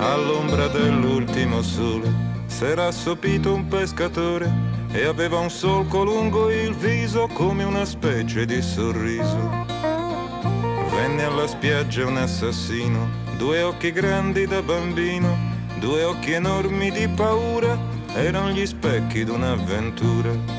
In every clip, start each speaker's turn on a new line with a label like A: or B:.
A: all'ombra dell'ultimo sole, s'era assopito un pescatore e aveva un solco lungo il viso come una specie di sorriso. Venne alla spiaggia un assassino, 2 occhi grandi da bambino, 2 occhi enormi di paura, erano gli specchi d'un'avventura.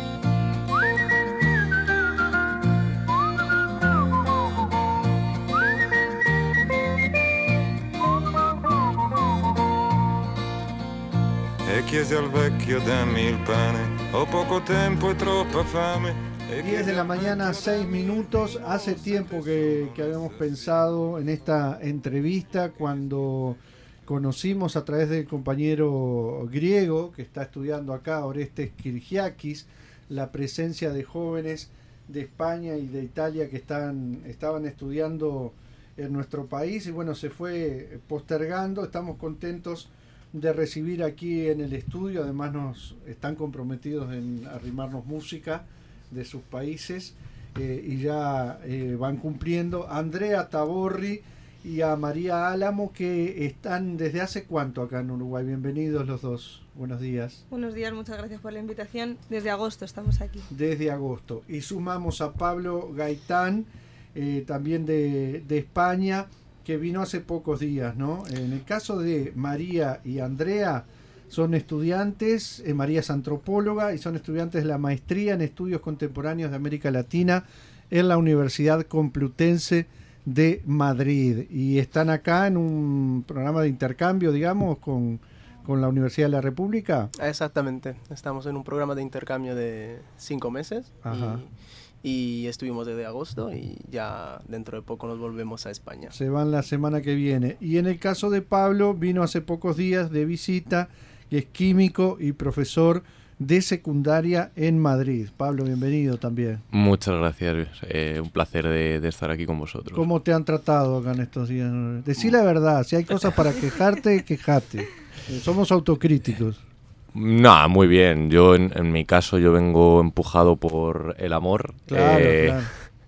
A: E chiese al vecchio dammi il pane, ho poco tempo e troppa fame.
B: 10 de la mañana, 6 minutos. Hace tiempo que habíamos pensado en esta entrevista cuando conocimos a través del compañero griego que está estudiando acá, Orestes Kirgiakis, la presencia de jóvenes de España y de Italia que estaban estudiando en nuestro país y bueno, se fue postergando. Estamos contentos de recibir aquí en el estudio, además nos están comprometidos en arrimarnos música de sus países y ya van cumpliendo a Andrea Taborri y a María Álamo, que están desde hace cuánto acá en Uruguay. Bienvenidos los dos, buenos días.
C: Buenos días, muchas gracias por la invitación. Desde agosto estamos aquí.
B: Desde agosto. Y sumamos a Pablo Gaitán, también de España, que vino hace pocos días, ¿no? En el caso de María y Andrea, son estudiantes, María es antropóloga y son estudiantes de la maestría en estudios contemporáneos de América Latina en la Universidad Complutense de Madrid. Y están acá en un programa de intercambio, digamos, con la Universidad de la República.
D: Exactamente, estamos en un programa de intercambio de 5 meses.
B: Ajá.
D: Y estuvimos desde agosto y ya dentro de poco nos volvemos a España.
B: Se van la semana que viene. Y en el caso de Pablo, vino hace pocos días de visita, que es químico y profesor de secundaria en Madrid. Pablo, bienvenido también.
E: Muchas gracias, un placer de estar aquí con vosotros.
B: ¿Cómo te han tratado acá en estos días? Decí la verdad, si hay cosas para quejarte, quejate. Somos autocríticos.
E: No, muy bien. Yo, en mi caso, yo vengo empujado por el amor.
B: Claro, claro.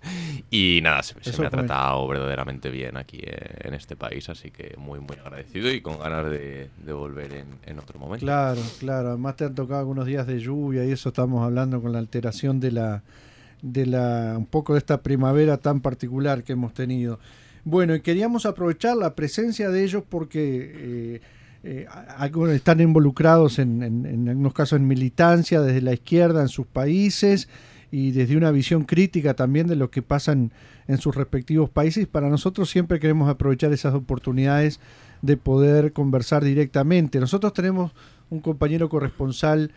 E: Y nada, se me ha tratado verdaderamente bien aquí en este país, así que muy, muy agradecido y con ganas de volver en otro momento.
B: Claro, claro. Además te han tocado algunos días de lluvia y eso estamos hablando con la alteración de la un poco de esta primavera tan particular que hemos tenido. Bueno, y queríamos aprovechar la presencia de ellos porque algunos están involucrados en algunos casos en militancia desde la izquierda en sus países y desde una visión crítica también de lo que pasa en sus respectivos países. Para nosotros siempre queremos aprovechar esas oportunidades de poder conversar directamente. Nosotros tenemos un compañero corresponsal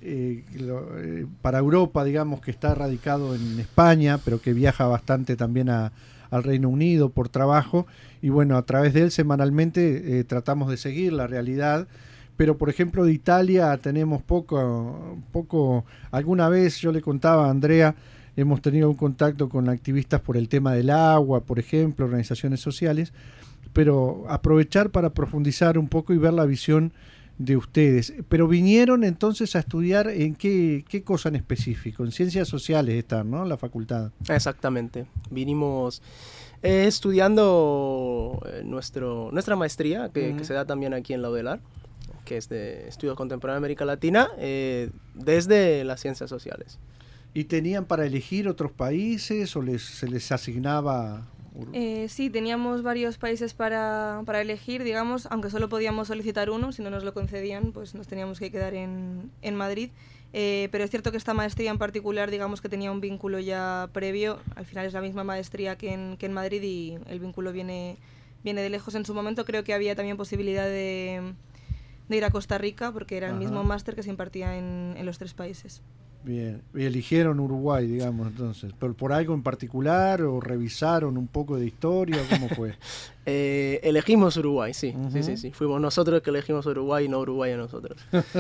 B: para Europa, digamos, que está radicado en España, pero que viaja bastante también al Reino Unido por trabajo, y bueno, a través de él semanalmente tratamos de seguir la realidad. Pero por ejemplo de Italia tenemos poco, alguna vez yo le contaba a Andrea, hemos tenido un contacto con activistas por el tema del agua, por ejemplo, organizaciones sociales, pero aprovechar para profundizar un poco y ver la visión de ustedes. Pero vinieron entonces a estudiar en qué cosa en específico, en ciencias sociales están, ¿no? La facultad.
D: Exactamente, vinimos estudiando nuestra maestría, que se da también aquí en la UDELAR, que es de Estudios Contemporáneos de América Latina, desde las ciencias sociales.
B: ¿Y tenían para elegir otros países o se les asignaba?
C: Sí, teníamos varios países para elegir, digamos, aunque solo podíamos solicitar uno, si no nos lo concedían, pues nos teníamos que quedar en Madrid. Pero es cierto que esta maestría en particular, digamos que tenía un vínculo ya previo, al final es la misma maestría que en Madrid y el vínculo viene de lejos. En su momento creo que había también posibilidad de ir a Costa Rica, porque era el mismo máster que se impartía en los 3 países.
B: Bien, y eligieron Uruguay, digamos, entonces, ¿por algo en particular o revisaron un poco de historia? ¿Cómo fue?
D: Elegimos Uruguay, sí, sí. Fuimos nosotros que elegimos Uruguay y no Uruguay a nosotros.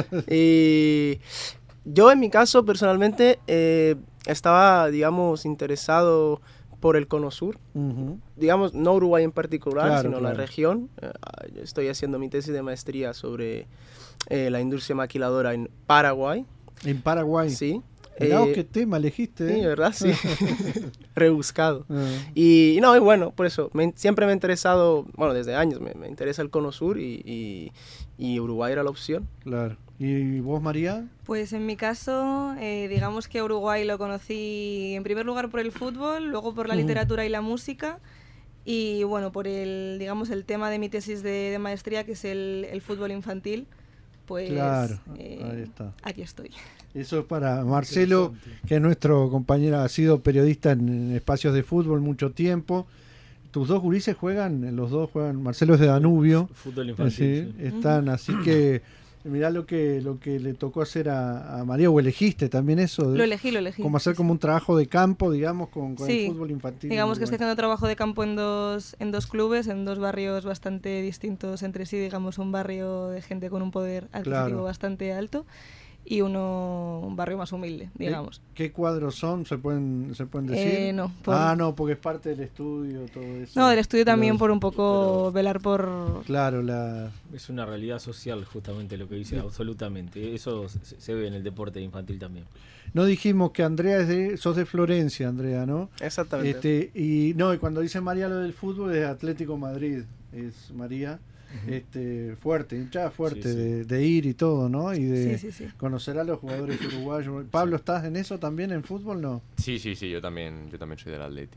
D: Y yo en mi caso, personalmente, estaba, digamos, interesado por el Cono Sur, digamos, no Uruguay en particular, sino la región. Estoy haciendo mi tesis de maestría sobre la industria maquiladora en Paraguay.
B: ¿En Paraguay?
D: Sí.
B: Mirá qué tema elegiste.
D: Sí, ¿verdad? Sí. Rebuscado. Y no, y bueno, por eso, siempre me ha interesado, bueno, desde años me interesa el Cono Sur y Uruguay era la opción.
B: Claro. ¿Y vos, María?
C: Pues en mi caso, digamos que Uruguay lo conocí en primer lugar por el fútbol, luego por la literatura y la música, y bueno, por el tema de mi tesis de maestría, que es el fútbol infantil. Pues
B: claro, ahí está.
C: Aquí estoy.
B: Eso es para Marcelo, que es nuestro compañero, ha sido periodista en espacios de fútbol mucho tiempo. Tus dos gurises los dos juegan, Marcelo es de Danubio.
F: Fútbol infantil.
B: Sí. Están, así que mirá lo que le tocó hacer a María, o elegiste también eso.
C: Lo elegí.
B: Como hacer como un trabajo de campo, digamos, con
C: sí,
B: el fútbol infantil.
C: Digamos que estoy haciendo trabajo de campo en dos clubes, en dos barrios bastante distintos entre sí, digamos un barrio de gente con un poder adquisitivo bastante alto y un barrio más humilde, digamos.
B: ¿Qué cuadros son? ¿Se pueden decir?
C: No.
B: No, porque es parte del estudio, todo eso.
C: No, del estudio también por un poco velar por...
B: Claro,
F: es una realidad social justamente lo que dice, absolutamente. Eso se ve en el deporte infantil también.
B: No dijimos que Andrea sos de Florencia, Andrea, ¿no?
D: Exactamente.
B: Y cuando dice María lo del fútbol es Atlético Madrid, es María. Fuerte, hinchada fuerte,
F: sí.
B: De ir y todo, ¿no? Y de
C: sí.
B: conocer a los jugadores uruguayos. Pablo, ¿estás en eso también, en fútbol, no?
E: Sí, yo también soy del Atleti.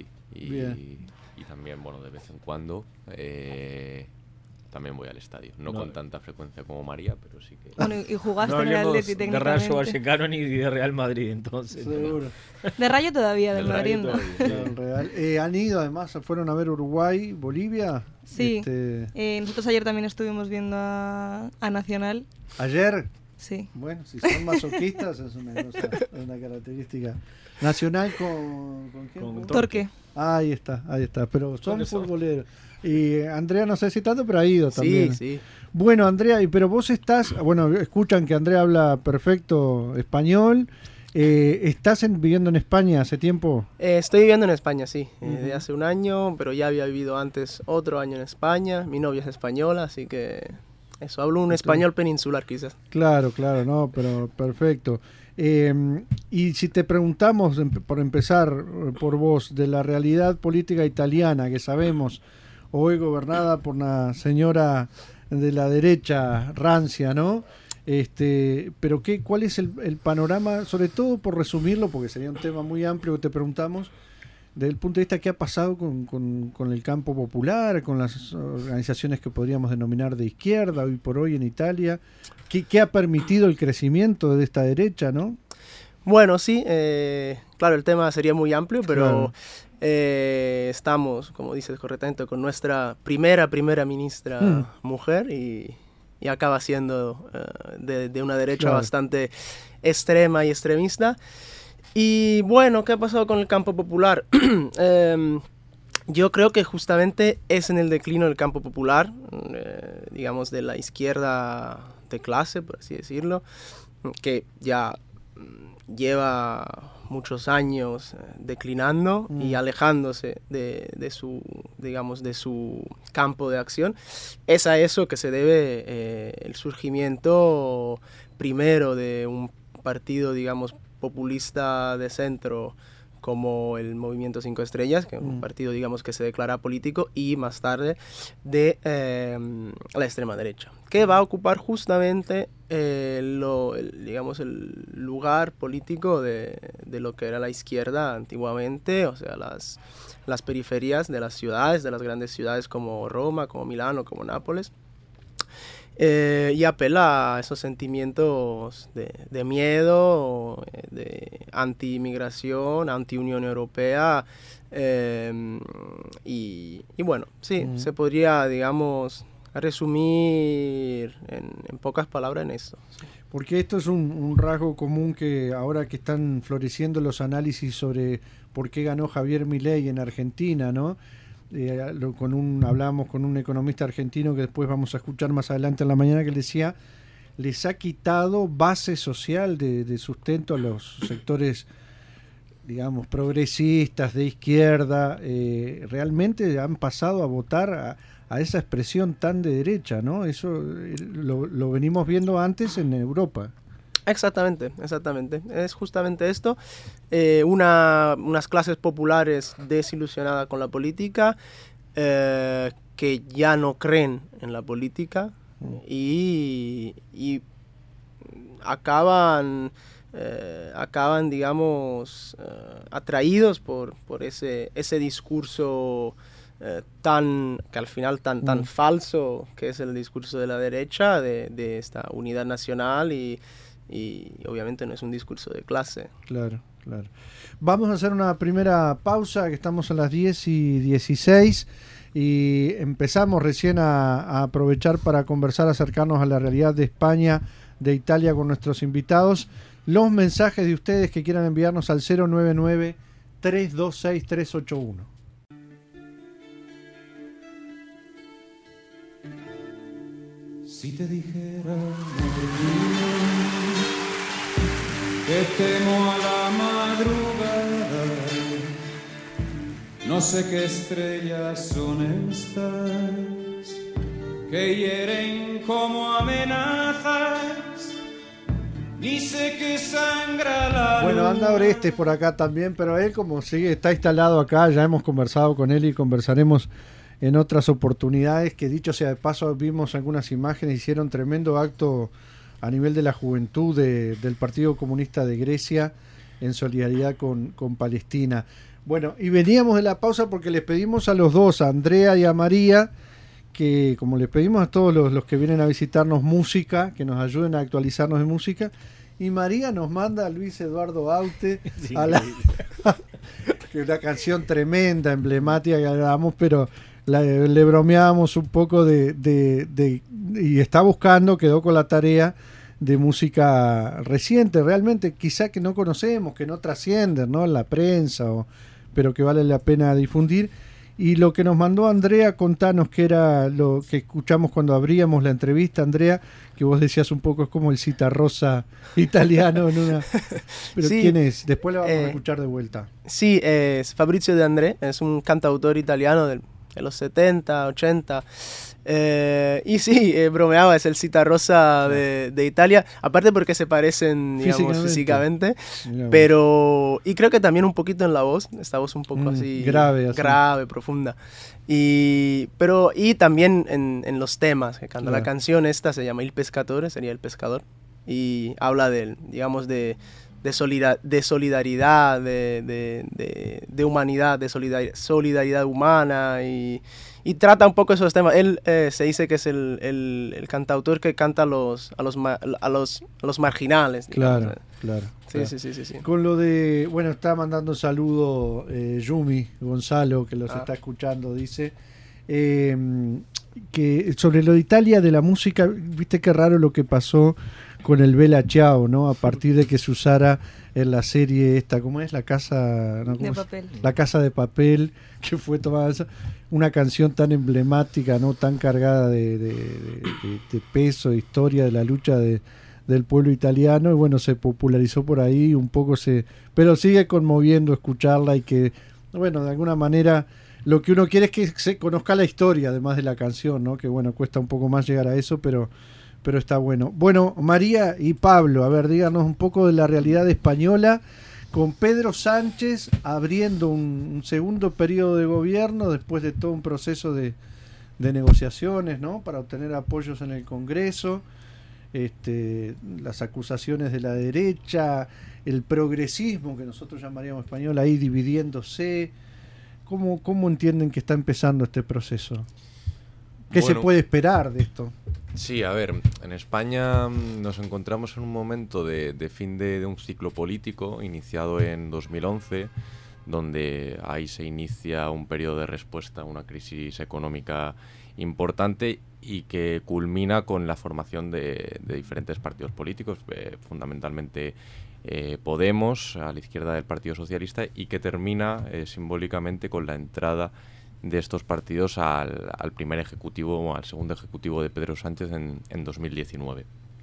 E: Y también, bueno, de vez en cuando también voy al estadio. No con tanta frecuencia como María, pero sí que...
C: Bueno, y jugaste en el Atleti técnicamente.
F: De Rayo Vallecano ni de Real Madrid, entonces.
B: Seguro.
C: De Rayo todavía, del Madrid no.
B: Han ido, además, fueron a ver Uruguay, Bolivia.
C: Sí, nosotros ayer también estuvimos viendo a Nacional.
B: ¿Ayer?
C: Sí.
B: Bueno, si son masoquistas es una característica. Nacional con ¿quién?
F: Con
C: Torque.
B: Ahí está. Pero son futboleros. Y Andrea no sé si tanto, pero ha ido también.
D: Sí.
B: Bueno, Andrea, pero vos estás, escuchan que Andrea habla perfecto español. ¿Estás viviendo en España hace tiempo?
D: Estoy viviendo en España, sí, de hace un año, pero ya había vivido antes otro año en España. Mi novia es española, así que eso, hablo un español peninsular quizás.
B: Claro, no, pero perfecto. Y si te preguntamos, por empezar por vos, de la realidad política italiana, que sabemos hoy gobernada por una señora de la derecha rancia, ¿no? Pero ¿cuál es el panorama, sobre todo por resumirlo, porque sería un tema muy amplio que te preguntamos, desde el punto de vista qué ha pasado con el campo popular, con las organizaciones que podríamos denominar de izquierda hoy por hoy en Italia, qué ha permitido el crecimiento de esta derecha, ¿no?
D: Bueno, sí, claro, el tema sería muy amplio, pero estamos, como dices correctamente, con nuestra primera ministra mujer y acaba siendo de una derecha bastante extrema y extremista. Y bueno, ¿qué ha pasado con el campo popular? Yo creo que justamente es en el declino del campo popular, digamos de la izquierda de clase, por así decirlo, que ya lleva muchos años declinando y alejándose de su campo de acción. Es a eso que se debe el surgimiento primero de un partido, digamos, populista de centro como el Movimiento 5 Estrellas, que es un partido, digamos, que se declara político, y más tarde de la extrema derecha, que va a ocupar justamente el lugar político de lo que era la izquierda antiguamente, o sea, las periferias de las ciudades, de las grandes ciudades como Roma, como Milano, como Nápoles. Y apela a esos sentimientos de miedo, de anti-inmigración, anti-Unión Europea, y bueno, sí, se podría, digamos, resumir en pocas palabras en eso. Sí.
B: Porque esto es un rasgo común que ahora que están floreciendo los análisis sobre por qué ganó Javier Milei en Argentina, ¿no? Hablábamos con un economista argentino que después vamos a escuchar más adelante en la mañana, que decía, les ha quitado base social de sustento a los sectores, digamos, progresistas, de izquierda. Realmente han pasado a votar a esa expresión tan de derecha, ¿no? Eso lo venimos viendo antes en Europa.
D: Exactamente. Es justamente esto. Unas clases populares desilusionadas con la política, que ya no creen en la política y acaban, digamos, atraídos por ese discurso que al final tan falso, que es el discurso de la derecha, de esta unidad nacional y obviamente no es un discurso de clase.
B: Claro. Vamos a hacer una primera pausa, que estamos a las 10:16 y empezamos recién a aprovechar para conversar, acercarnos a la realidad de España, de Italia con nuestros invitados. Los mensajes de ustedes que quieran enviarnos al 099-326-381.
A: Si te dijera que temo a la madrugada, no sé qué estrellas son estas que hieren como amenazas, ni sé qué sangra la
B: Bueno, anda Orestes por acá también, pero él como sigue, está instalado acá, ya hemos conversado con él y conversaremos en otras oportunidades, que dicho sea de paso, vimos algunas imágenes, hicieron tremendo acto a nivel de la juventud del Partido Comunista de Grecia en solidaridad con Palestina. Bueno, y veníamos de la pausa porque les pedimos a los dos, a Andrea y a María, que como les pedimos a todos los que vienen a visitarnos música, que nos ayuden a actualizarnos de música, y María nos manda a Luis Eduardo Aute,
F: Sí,
B: que es una canción tremenda, emblemática que grabamos, pero le bromeábamos un poco y está buscando, quedó con la tarea de música reciente, realmente quizá que no conocemos, que no trascienden, ¿no?, en la prensa, pero que vale la pena difundir. Y lo que nos mandó Andrea, contanos qué era lo que escuchamos cuando abríamos la entrevista, Andrea, que vos decías un poco, es como el Citarrosa italiano en una... Pero sí, ¿quién es? Después lo vamos a escuchar de vuelta.
D: Sí, es Fabrizio De André, es un cantautor italiano de los 70, 80. Y sí, bromeaba, es el Citarrosa de Italia, aparte porque se parecen, digamos, físicamente, pero y creo que también un poquito en la voz, esta voz un poco así grave, profunda, y también en los temas que canta. La canción esta se llama Il Pescatore, sería El Pescador, y habla digamos de solidaridad, de humanidad, de solidaridad humana, y trata un poco esos temas. Él se dice que es el cantautor que canta a los marginales, digamos.
B: Claro.
D: Sí.
B: Con lo de, bueno, está mandando un saludo Yumi Gonzalo, que los está escuchando, dice que sobre lo de Italia, de la música, viste qué raro lo que pasó con el Bella Ciao, ¿no? A partir de que se usara en la serie esta, ¿cómo es? La casa
C: de papel.
B: La Casa de Papel, que fue tomada una canción tan emblemática, ¿no? Tan cargada de peso, de historia, de la lucha del pueblo italiano, y bueno, se popularizó por ahí un poco, pero sigue conmoviendo escucharla, y que, bueno, de alguna manera lo que uno quiere es que se conozca la historia, además de la canción, ¿no? Que bueno, cuesta un poco más llegar a eso, pero está bueno. Bueno, María y Pablo, a ver, díganos un poco de la realidad española, con Pedro Sánchez abriendo un segundo periodo de gobierno después de todo un proceso de negociaciones, ¿no?, para obtener apoyos en el Congreso, las acusaciones de la derecha, el progresismo que nosotros llamaríamos español ahí dividiéndose. ¿Cómo entienden que está empezando este proceso? ¿Qué se puede esperar de esto?
E: Sí, a ver, en España nos encontramos en un momento de fin de un ciclo político iniciado en 2011, donde ahí se inicia un periodo de respuesta a una crisis económica importante y que culmina con la formación de diferentes partidos políticos, fundamentalmente Podemos, a la izquierda del Partido Socialista, y que termina simbólicamente con la entrada de estos partidos al primer ejecutivo o al segundo ejecutivo de Pedro Sánchez en 2019.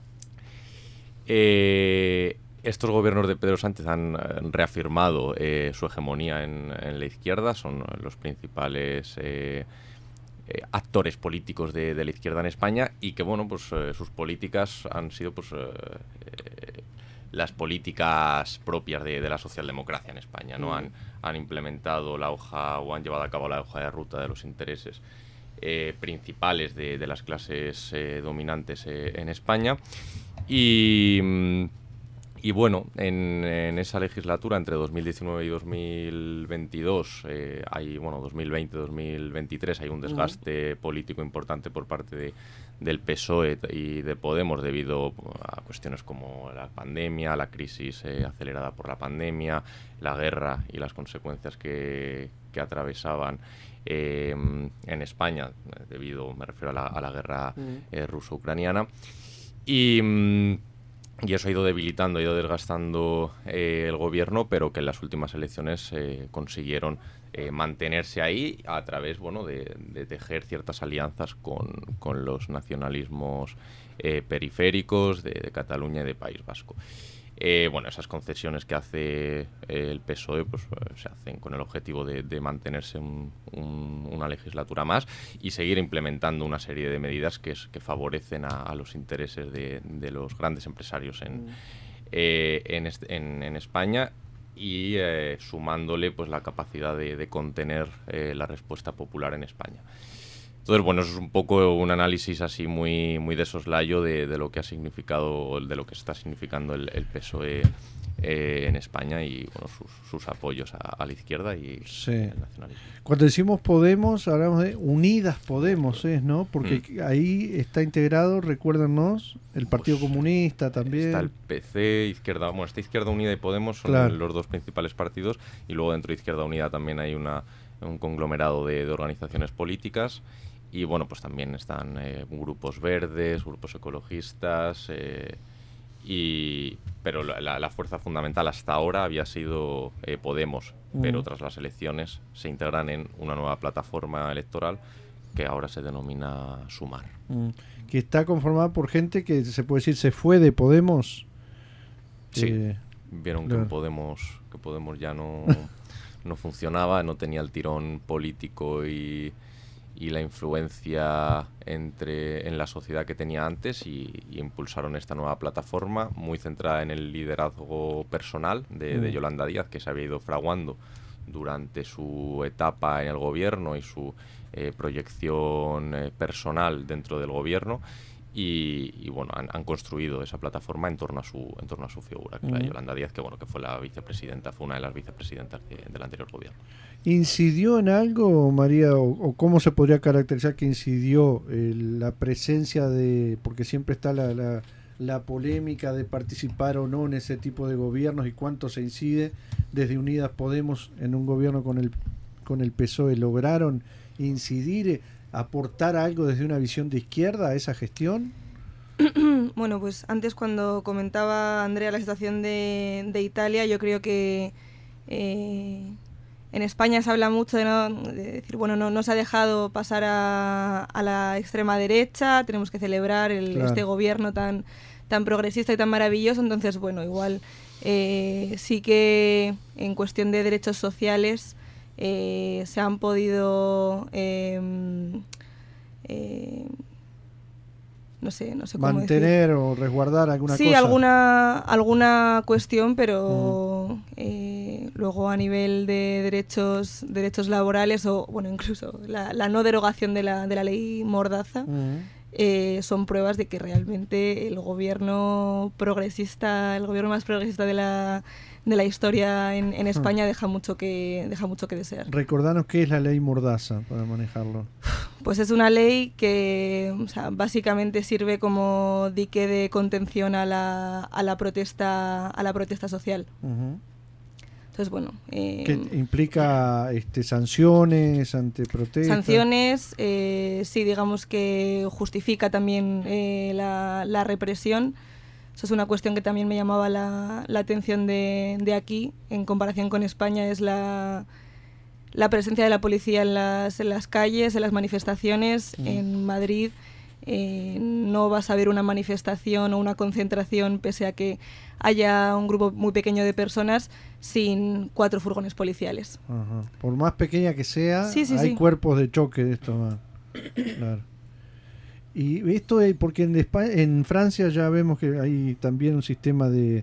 E: Estos gobiernos de Pedro Sánchez han reafirmado su hegemonía en la izquierda, son los principales actores políticos de la izquierda en España, y que bueno, pues sus políticas han sido las políticas propias de la socialdemocracia en España, ¿no? Han implementado la hoja, o han llevado a cabo la hoja de ruta de los intereses principales de las clases dominantes en España. Y bueno, en esa legislatura, entre 2019 y 2022, 2020-2023, hay un desgaste político importante por parte del PSOE y de Podemos debido a cuestiones como la pandemia, la crisis acelerada por la pandemia, la guerra y las consecuencias que atravesaban en España, me refiero a la guerra ruso-ucraniana. Y eso ha ido debilitando, ha ido desgastando el gobierno, pero que en las últimas elecciones consiguieron mantenerse ahí a través de tejer ciertas alianzas con los nacionalismos periféricos de Cataluña y de País Vasco. Esas concesiones que hace el PSOE pues se hacen con el objetivo de mantenerse una legislatura más y seguir implementando una serie de medidas que favorecen a los intereses de los grandes empresarios en España y sumándole pues la capacidad de contener la respuesta popular en España. Entonces, eso es un poco un análisis así muy de soslayo de lo que ha significado, de lo que está significando el PSOE en España y sus apoyos a la izquierda y el nacionalismo.
B: Cuando decimos Podemos, hablamos de Unidas Podemos, ¿no? Porque ahí está integrado, recuérdanos, el Partido Comunista también.
E: Está el PC, está Izquierda Unida y Podemos, son los dos principales partidos, y luego dentro de Izquierda Unida también hay un conglomerado de organizaciones políticas. Y pues también están grupos verdes, grupos ecologistas, pero la fuerza fundamental hasta ahora había sido Podemos, pero tras las elecciones se integran en una nueva plataforma electoral que ahora se denomina Sumar.
B: Que está conformada por gente que se puede decir se fue de Podemos.
E: Sí, vieron que Podemos ya no funcionaba, no tenía el tirón político y la influencia en la sociedad que tenía antes y impulsaron esta nueva plataforma muy centrada en el liderazgo personal de Yolanda Díaz, que se había ido fraguando durante su etapa en el gobierno y su proyección personal dentro del gobierno han construido esa plataforma en torno a su figura, que es la de Yolanda Díaz, que fue una de las vicepresidentas del anterior gobierno.
B: ¿Incidió en algo, María, o cómo se podría caracterizar que incidió la presencia porque siempre está la polémica de participar o no en ese tipo de gobiernos y cuánto se incide desde Unidas Podemos en un gobierno con el PSOE? ¿Lograron incidir, aportar algo desde una visión de izquierda a esa gestión?
C: Bueno, pues antes cuando comentaba Andrea la situación de Italia, yo creo que en España se habla mucho de decir, no se ha dejado pasar a la extrema derecha, tenemos que celebrar este gobierno tan progresista y tan maravilloso. Entonces, igual sí que en cuestión de derechos sociales se han podido no sé cómo
B: mantener decir. O resguardar alguna cosa.
C: Sí, alguna cuestión, pero luego a nivel de derechos laborales o incluso la no derogación de la ley Mordaza, son pruebas de que realmente el gobierno más progresista de la historia en España deja mucho que desear.
B: Recordanos qué es la ley Mordaza para manejarlo.
C: Pues es una ley que básicamente sirve como dique de contención a la protesta social. Entonces,
B: ¿qué implica sanciones ante protestas?
C: Sanciones, sí, digamos que justifica también la represión. Eso es una cuestión que también me llamaba la atención de aquí, en comparación con España, es la presencia de la policía en las calles, en las manifestaciones. En Madrid no vas a ver una manifestación o una concentración, pese a que haya un grupo muy pequeño de personas, sin 4 furgones policiales.
B: Ajá. Por más pequeña que sea, hay cuerpos de choque de esto. Claro. Y esto porque en Francia ya vemos que hay también un sistema de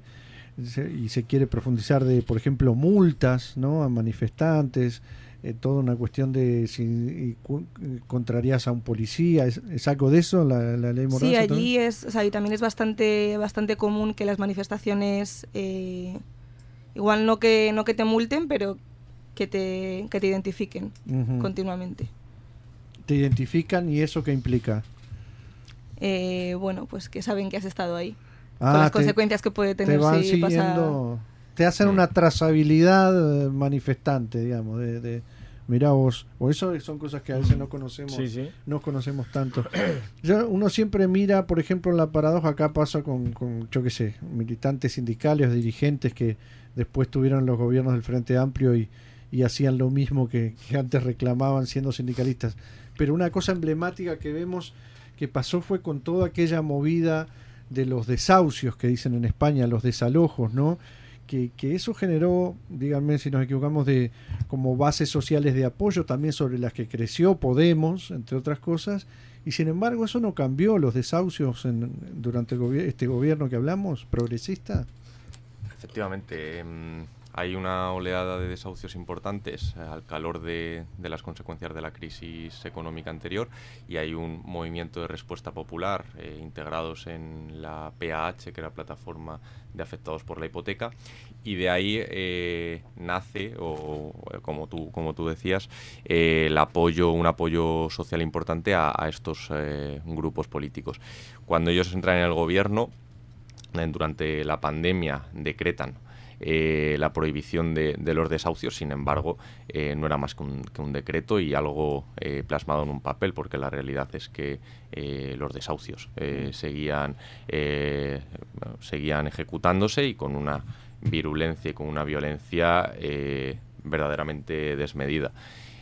B: y se quiere profundizar de, por ejemplo, multas, ¿no?, a manifestantes, toda una cuestión de si contrarías a un policía. ¿Es algo de eso la ley Mordaza?
C: Sí, allí y también es bastante común que las manifestaciones, igual no que te multen, pero que te identifiquen continuamente.
B: ¿Te identifican y eso qué implica?
C: Bueno, pues que saben que has estado ahí,
B: con
C: las consecuencias que puede tener
B: te van
C: si
B: siguiendo, te hacen una trazabilidad manifestante, digamos, de mirá vos, o eso son cosas que a veces no conocemos, no conocemos tanto. Uno siempre mira, por ejemplo, en la paradoja, acá pasa con yo qué sé, militantes sindicales, dirigentes que después tuvieron los gobiernos del Frente Amplio y hacían lo mismo que antes reclamaban siendo sindicalistas. Pero una cosa emblemática que vemos que pasó fue con toda aquella movida de los desahucios que dicen en España, los desalojos, ¿no? Que eso generó, díganme si nos equivocamos, de como bases sociales de apoyo también sobre las que creció Podemos, entre otras cosas, y sin embargo eso no cambió los desahucios durante este gobierno que hablamos, progresista.
E: Efectivamente, hay una oleada de desahucios importantes al calor de las consecuencias de la crisis económica anterior, y hay un movimiento de respuesta popular integrados en la PAH, que era la plataforma de afectados por la hipoteca, y de ahí nace, como tú decías, un apoyo social importante a estos grupos políticos. Cuando ellos entran en el gobierno, durante la pandemia decretan la prohibición de los desahucios. Sin embargo, no era más que un decreto y algo plasmado en un papel, porque la realidad es que los desahucios seguían ejecutándose, y con una virulencia y con una violencia verdaderamente desmedida.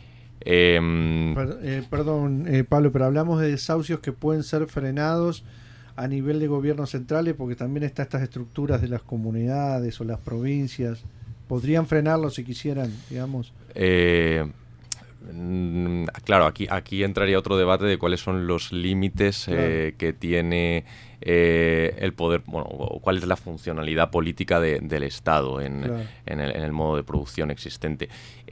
B: Perdón, Pablo, pero hablamos de desahucios que pueden ser frenados a nivel de gobiernos centrales, porque también están estas estructuras de las comunidades o las provincias. ¿Podrían frenarlo si quisieran, digamos?
E: Claro, aquí entraría otro debate de cuáles son los límites que tiene el poder, o cuál es la funcionalidad política del Estado en el modo de producción existente.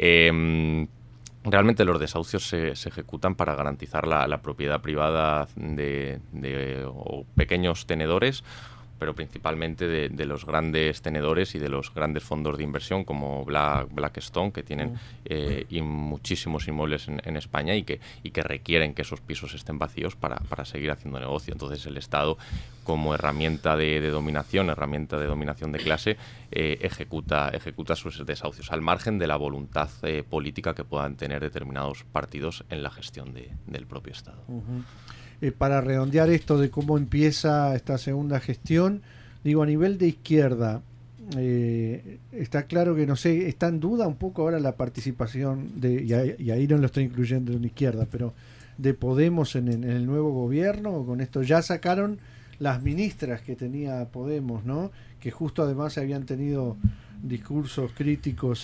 E: Realmente los desahucios se ejecutan para garantizar la propiedad privada de pequeños tenedores, pero principalmente de los grandes tenedores y de los grandes fondos de inversión como Blackstone, que tienen muchísimos inmuebles en España y que requieren que esos pisos estén vacíos para seguir haciendo negocio. Entonces el Estado, como herramienta de dominación de clase, ejecuta sus desahucios, al margen de la voluntad política que puedan tener determinados partidos en la gestión del propio Estado.
B: Para redondear esto de cómo empieza esta segunda gestión, digo, a nivel de izquierda, está claro que, no sé, está en duda un poco ahora la participación y ahí no lo estoy incluyendo en la izquierda, pero de Podemos en el nuevo gobierno. Con esto ya sacaron las ministras que tenía Podemos, ¿no? Que justo además habían tenido discursos críticos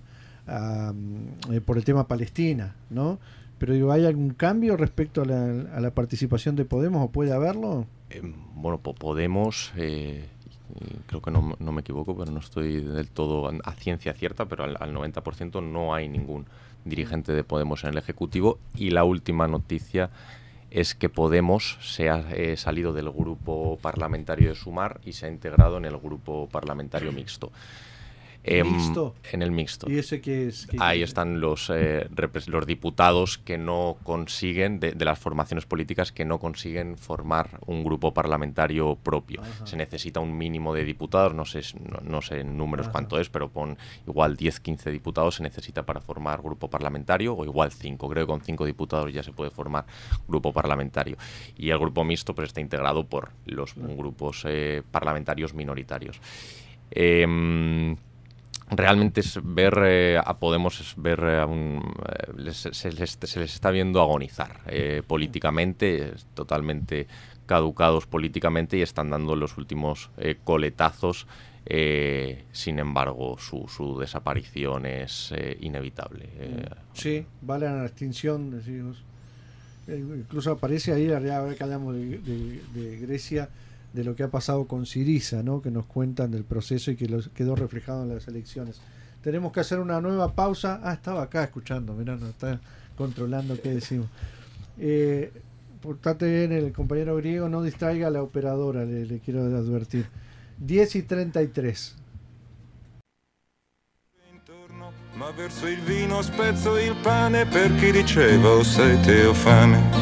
B: por el tema Palestina, ¿no? Pero digo, ¿hay algún cambio respecto a la participación de Podemos, o puede haberlo?
E: Podemos, creo que no me equivoco, pero no estoy del todo a ciencia cierta, pero al 90% no hay ningún dirigente de Podemos en el Ejecutivo, y la última noticia es que Podemos se ha salido del grupo parlamentario de Sumar y se ha integrado en el grupo parlamentario mixto.
B: ¿Mixto?
E: En el mixto.
B: ¿Y ese qué es?
E: Ahí están los diputados que no consiguen, de las formaciones políticas que no consiguen formar un grupo parlamentario propio. Ajá. Se necesita un mínimo de diputados, no sé en números cuánto es, pero pon igual 10-15 diputados se necesita para formar grupo parlamentario, o igual 5. Creo que con 5 diputados ya se puede formar grupo parlamentario. Y el grupo mixto pues está integrado por los grupos parlamentarios minoritarios. Realmente es ver a Podemos, es ver se les está viendo agonizar políticamente, totalmente caducados políticamente, y están dando los últimos coletazos. Sin embargo, su desaparición es inevitable.
B: Sí, vale a la extinción, decimos. Incluso aparece ahí, ahora que hablamos de Grecia, de lo que ha pasado con Syriza, ¿no? Que nos cuentan del proceso y que quedó reflejado en las elecciones. Tenemos que hacer una nueva pausa. Estaba acá escuchando, mirá, nos está controlando qué decimos. Portate bien, el compañero griego, no distraiga a la operadora, le quiero advertir. 10:33.
A: Ma verso il vino spezzo il pane per chi diceva o sete o fame.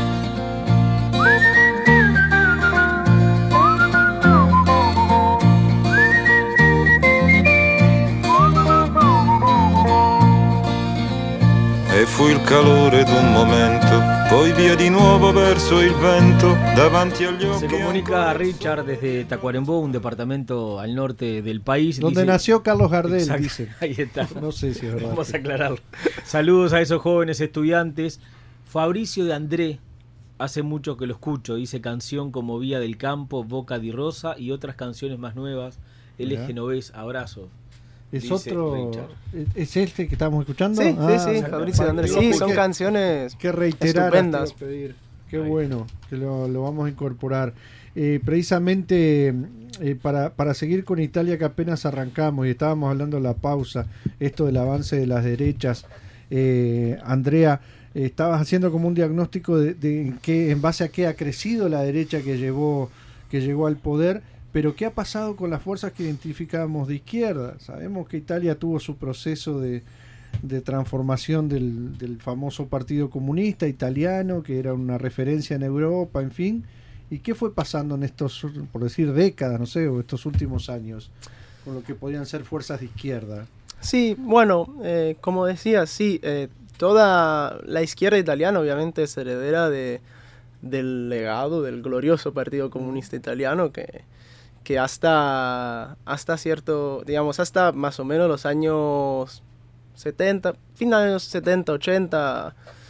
A: E fu il calore d'un momento, poi via di nuovo verso il vento, davanti agli occhi.
F: Se comunica Richard desde Tacuarembó, un departamento al norte del país.
B: Donde
F: dice,
B: nació Carlos Gardel,
F: exacto,
B: dice.
F: Ahí está.
B: No sé si es verdad.
F: Vamos a aclararlo. Saludos a esos jóvenes estudiantes. Fabricio de André, hace mucho que lo escucho, dice canción como Vía del Campo, Boca di Rosa y otras canciones más nuevas. Él es genovés, abrazo.
B: Es otro.
F: Richard.
B: ¿Es este que estamos escuchando?
D: Sí, sí, Fabricio de Andrés. Sí, son canciones
B: que reiterar,
D: estupendas.
B: Qué bueno, que lo vamos a incorporar. Precisamente para seguir con Italia, que apenas arrancamos y estábamos hablando de la pausa, esto del avance de las derechas. Andrea, estabas haciendo como un diagnóstico de en base a qué ha crecido la derecha que llegó al poder. Pero ¿qué ha pasado con las fuerzas que identificábamos de izquierda? Sabemos que Italia tuvo su proceso de transformación del famoso Partido Comunista Italiano, que era una referencia en Europa, en fin. ¿Y qué fue pasando en estos, por decir, décadas, no sé, o estos últimos años, con lo que podían ser fuerzas de izquierda?
D: Sí, bueno, como decía, sí, toda la izquierda italiana obviamente es heredera del legado del glorioso Partido Comunista Italiano que hasta cierto, digamos, hasta más o menos los años 70, finales de los 70, 80,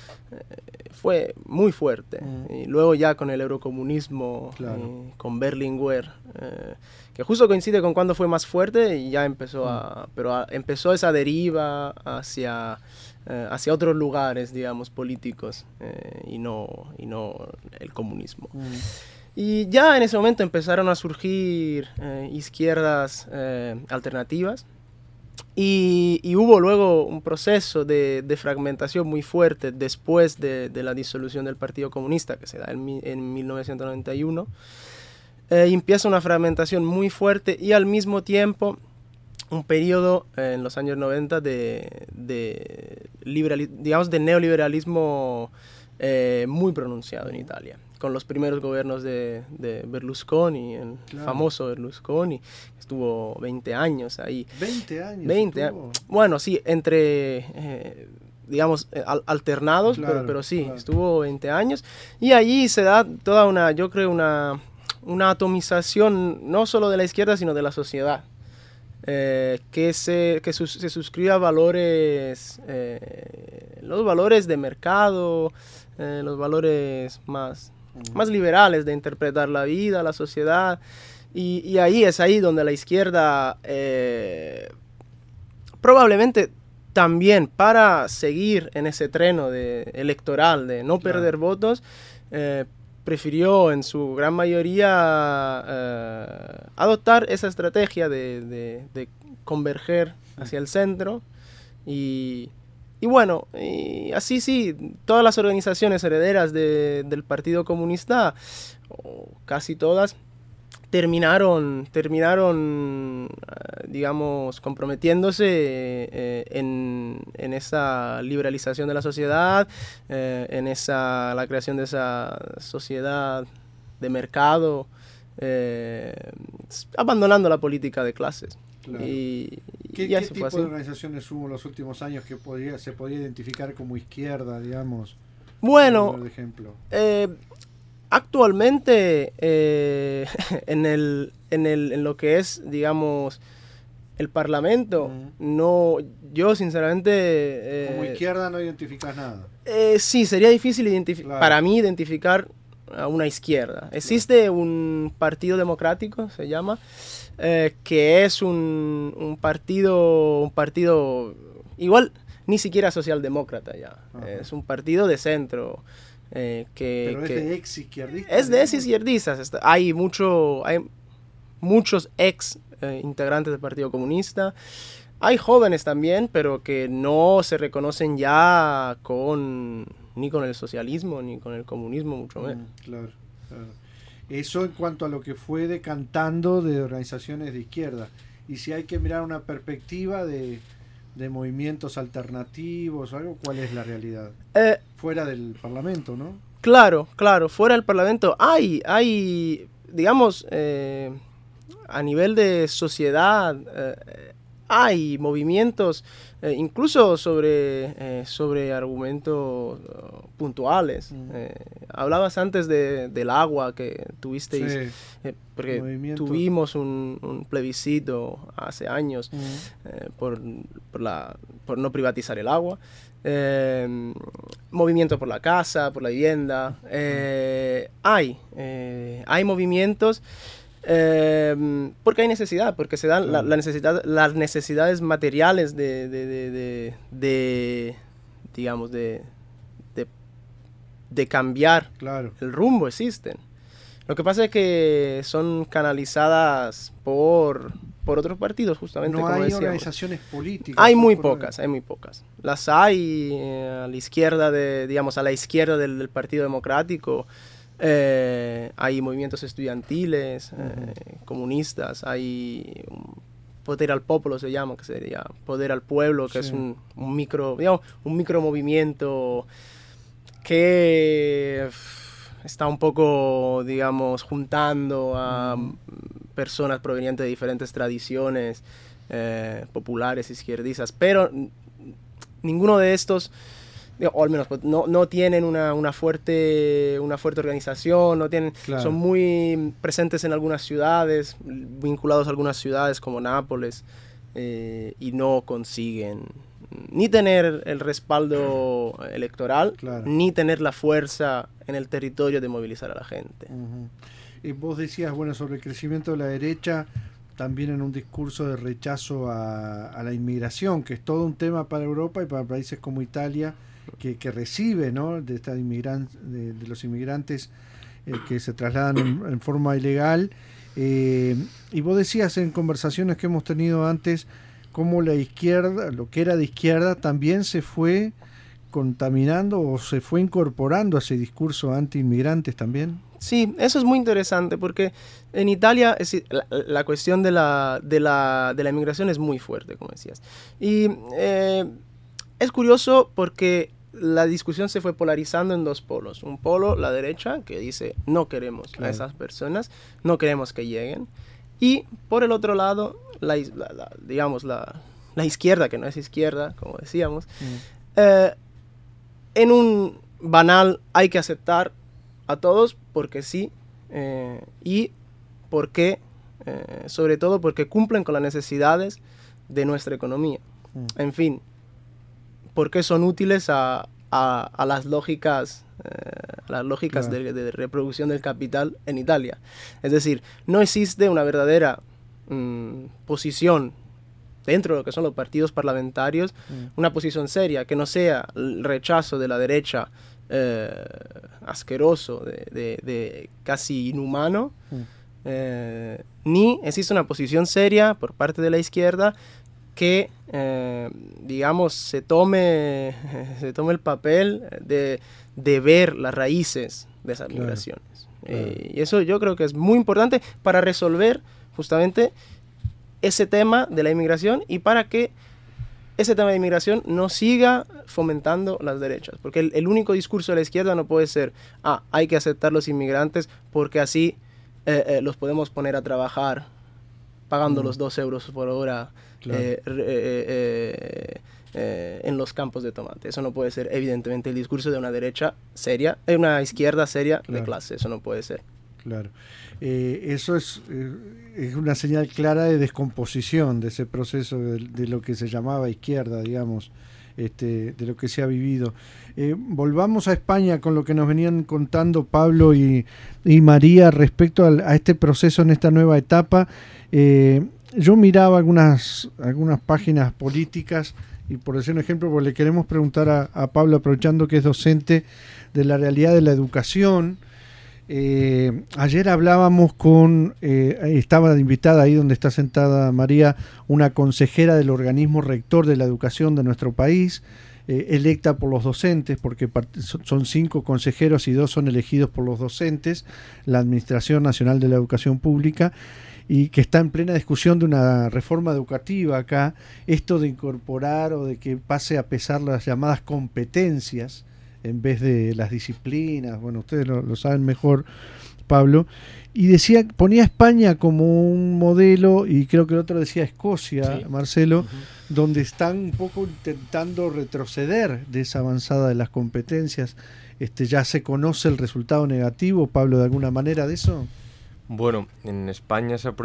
D: fue muy fuerte. Y luego ya con el eurocomunismo, claro, con Berlinguer, que justo coincide con cuando fue más fuerte y ya empezó empezó esa deriva hacia otros lugares, digamos, políticos, y no el comunismo. Y ya en ese momento empezaron a surgir izquierdas alternativas y hubo luego un proceso de fragmentación muy fuerte después de la disolución del Partido Comunista, que se da en 1991. Y empieza una fragmentación muy fuerte y al mismo tiempo un periodo en los años 90 de neoliberalismo muy pronunciado en Italia, con los primeros gobiernos de Berlusconi, el famoso Berlusconi, estuvo 20 años ahí.
B: 20 años.
D: 20 bueno, sí, entre, alternados, claro, pero sí, claro, estuvo 20 años. Y allí se da toda una, yo creo, una atomización, no solo de la izquierda, sino de la sociedad. Que se suscribe a valores, los valores de mercado, los valores más liberales de interpretar la vida, la sociedad, y ahí es ahí donde la izquierda probablemente también para seguir en ese treno electoral de no perder votos, prefirió en su gran mayoría adoptar esa estrategia de converger hacia el centro y bueno, y así sí, todas las organizaciones herederas del Partido Comunista, o casi todas, terminaron digamos, comprometiéndose en esa liberalización de la sociedad, en la creación de esa sociedad de mercado, abandonando la política de clases.
B: Claro.
D: ¿Qué
B: tipo de organizaciones hubo en los últimos años que se podía identificar como izquierda, digamos?
D: Bueno,
B: por ejemplo.
D: Actualmente en lo que es, digamos, el Parlamento, no, yo sinceramente...
B: como izquierda no identificas nada.
D: Sí, sería difícil para mí identificar a una izquierda. Existe un partido democrático, se llama, que es un partido igual ni siquiera socialdemócrata ya. Es un partido de centro,
B: Pero es de ex izquierdistas.
D: Es de ex izquierdistas. Hay muchos ex integrantes del Partido Comunista. Hay jóvenes también, pero que no se reconocen ya ni con el socialismo ni con el comunismo, mucho menos.
B: Claro. Eso en cuanto a lo que fue decantando de organizaciones de izquierda. Y si hay que mirar una perspectiva de movimientos alternativos o algo, ¿cuál es la realidad? Fuera del Parlamento, ¿no?
D: Claro, fuera del Parlamento hay digamos, a nivel de sociedad, hay movimientos, incluso sobre argumentos puntuales. Hablabas antes del agua que tuvisteis, porque tuvimos un plebiscito hace años por no privatizar el agua. Movimiento por la casa, por la vivienda. Hay movimientos. Porque hay necesidad, porque se dan las necesidades materiales digamos, de cambiar el rumbo, existen. Lo que pasa es que son canalizadas por otros partidos, justamente.
B: No
D: como
B: hay
D: decíamos.
B: Organizaciones políticas.
D: Hay muy pocas. Las hay a la izquierda del Partido Democrático. Hay movimientos estudiantiles, comunistas, hay Poder al Popolo se llama, que sería Poder al Pueblo, que es un micro movimiento que está un poco, digamos, juntando a personas provenientes de diferentes tradiciones populares, izquierdistas, pero ninguno de estos, o al menos no tienen una fuerte organización, son muy presentes en algunas ciudades, vinculados a algunas ciudades como Nápoles, y no consiguen ni tener el respaldo electoral, ni tener la fuerza en el territorio de movilizar a la gente.
B: Y vos decías, sobre el crecimiento de la derecha, también en un discurso de rechazo a la inmigración, que es todo un tema para Europa y para países como Italia, que recibe, ¿no?, de los inmigrantes que se trasladan en forma ilegal. Y vos decías en conversaciones que hemos tenido antes, cómo la izquierda, lo que era de izquierda, también se fue contaminando o se fue incorporando a ese discurso anti-inmigrantes también.
D: Sí, eso es muy interesante porque en Italia la cuestión de la inmigración es muy fuerte, como decías. Y es curioso porque la discusión se fue polarizando en dos polos. Un polo, la derecha, que dice no queremos a esas personas, no queremos que lleguen. Y por el otro lado, la izquierda, que no es izquierda, como decíamos, en un banal hay que aceptar a todos porque sí, y porque, sobre todo porque cumplen con las necesidades de nuestra economía. En fin, porque son útiles a las lógicas, de reproducción del capital en Italia. Es decir, no existe una verdadera posición dentro de lo que son los partidos parlamentarios, una posición seria, que no sea el rechazo de la derecha asqueroso, de casi inhumano, ni existe una posición seria por parte de la izquierda que, digamos, se tome el papel de ver las raíces de esas migraciones. Y eso yo creo que es muy importante para resolver justamente ese tema de la inmigración y para que ese tema de inmigración no siga fomentando las derechas. Porque el único discurso de la izquierda no puede ser, hay que aceptar los inmigrantes porque así los podemos poner a trabajar pagando los 2 euros por hora en los campos de tomate. Eso no puede ser, evidentemente, el discurso de una derecha seria, una izquierda seria de clase. Eso no puede ser.
B: Claro. Eso es una señal clara de descomposición de ese proceso de lo que se llamaba izquierda, digamos, de lo que se ha vivido. Volvamos a España con lo que nos venían contando Pablo y María respecto a este proceso en esta nueva etapa. Yo miraba algunas páginas políticas y por decir un ejemplo, pues le queremos preguntar a Pablo, aprovechando que es docente, de la realidad de la educación. Ayer hablábamos estaba invitada ahí donde está sentada María, una consejera del organismo rector de la educación de nuestro país, electa por los docentes, porque son 5 consejeros y 2 son elegidos por los docentes, la Administración Nacional de la Educación Pública, y que está en plena discusión de una reforma educativa acá, esto de incorporar o de que pase a pesar las llamadas competencias en vez de las disciplinas. Bueno, ustedes lo saben mejor, Pablo, y ponía a España como un modelo, y creo que el otro decía Escocia, sí. Marcelo, donde están un poco intentando retroceder de esa avanzada de las competencias. ¿Ya se conoce el resultado negativo, Pablo, de alguna manera de eso?
E: Bueno, en España se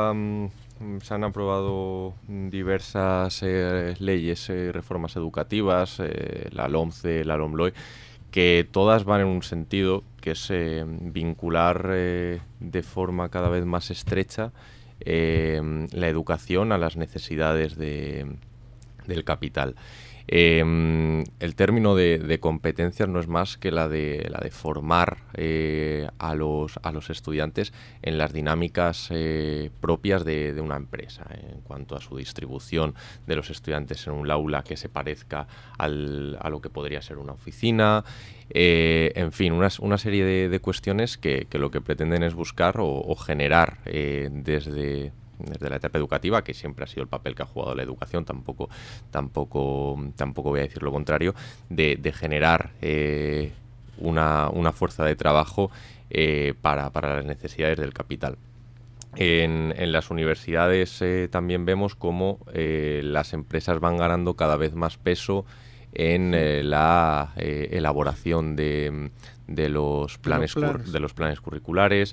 E: han aprobado diversas leyes, reformas educativas, la LOMCE, la LOMLOE, que todas van en un sentido, que es vincular de forma cada vez más estrecha la educación a las necesidades del capital. El término de competencias no es más que la de formar a los estudiantes en las dinámicas propias de una empresa, en cuanto a su distribución de los estudiantes en un aula que se parezca a lo que podría ser una oficina, en fin, una serie de cuestiones que lo que pretenden es buscar o generar desde la etapa educativa, que siempre ha sido el papel que ha jugado la educación, tampoco voy a decir lo contrario, de generar una fuerza de trabajo para las necesidades del capital. En las universidades también vemos cómo las empresas van ganando cada vez más peso en la elaboración de los planes curriculares,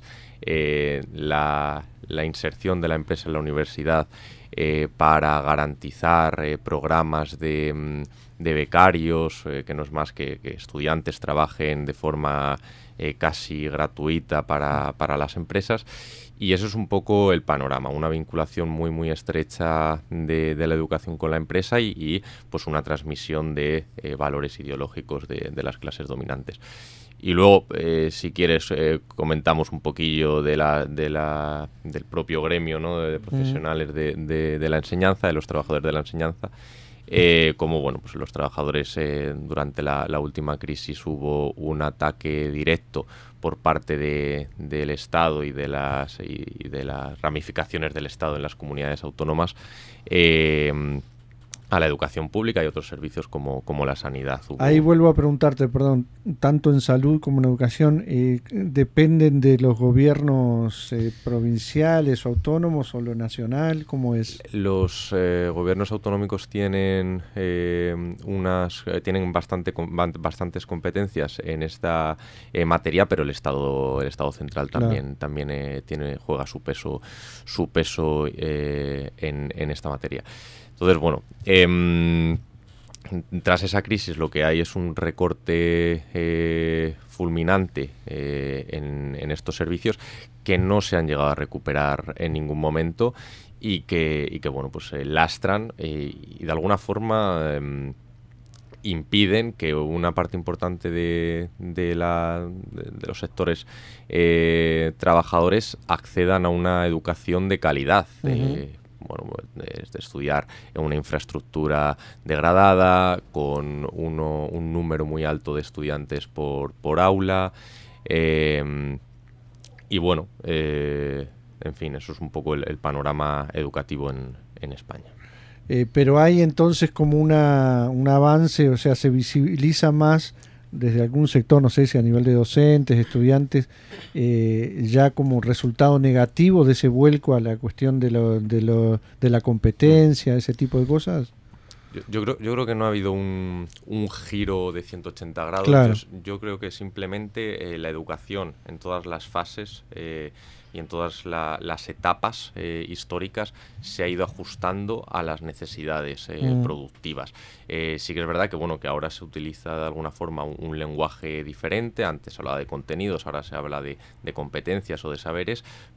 E: la inserción de la empresa en la universidad para garantizar programas de becarios, que no es más que estudiantes trabajen de forma casi gratuita para las empresas. Y eso es un poco el panorama, una vinculación muy muy estrecha de la educación con la empresa y pues una transmisión de valores ideológicos de las clases dominantes. Y luego, si quieres, comentamos un poquillo del propio gremio, ¿no?, de profesionales de la enseñanza, de los trabajadores de la enseñanza. Como bueno, pues los trabajadores durante la última crisis hubo un ataque directo por parte del Estado y de las ramificaciones del Estado en las comunidades autónomas a la educación pública y otros servicios como la sanidad.
B: Ahí vuelvo a preguntarte, perdón, tanto en salud como en educación, ¿dependen de los gobiernos provinciales o autónomos o lo nacional? ¿Cómo es?
E: Los gobiernos autonómicos tienen bastantes competencias en esta materia, pero el Estado central también juega su peso en esta materia. Entonces, bueno, tras esa crisis lo que hay es un recorte fulminante en estos servicios que no se han llegado a recuperar en ningún momento y que bueno, pues lastran y de alguna forma impiden que una parte importante de los sectores trabajadores accedan a una educación de calidad. Bueno, de estudiar en una infraestructura degradada, con un número muy alto de estudiantes por aula, y bueno, en fin, eso es un poco el panorama educativo en España.
B: Pero hay entonces como un avance, o sea, se visibiliza más desde algún sector, no sé si a nivel de docentes, estudiantes, ya como resultado negativo de ese vuelco a la cuestión de la competencia, ese tipo de cosas.
E: Yo creo que no ha habido un giro de 180 grados.
B: Claro.
E: Yo creo que simplemente la educación en todas las fases y en todas las etapas históricas se ha ido ajustando a las necesidades productivas. Sí que es verdad que bueno, que ahora se utiliza de alguna forma un lenguaje diferente. Antes se hablaba de contenidos, ahora se habla de competencias o de saberes,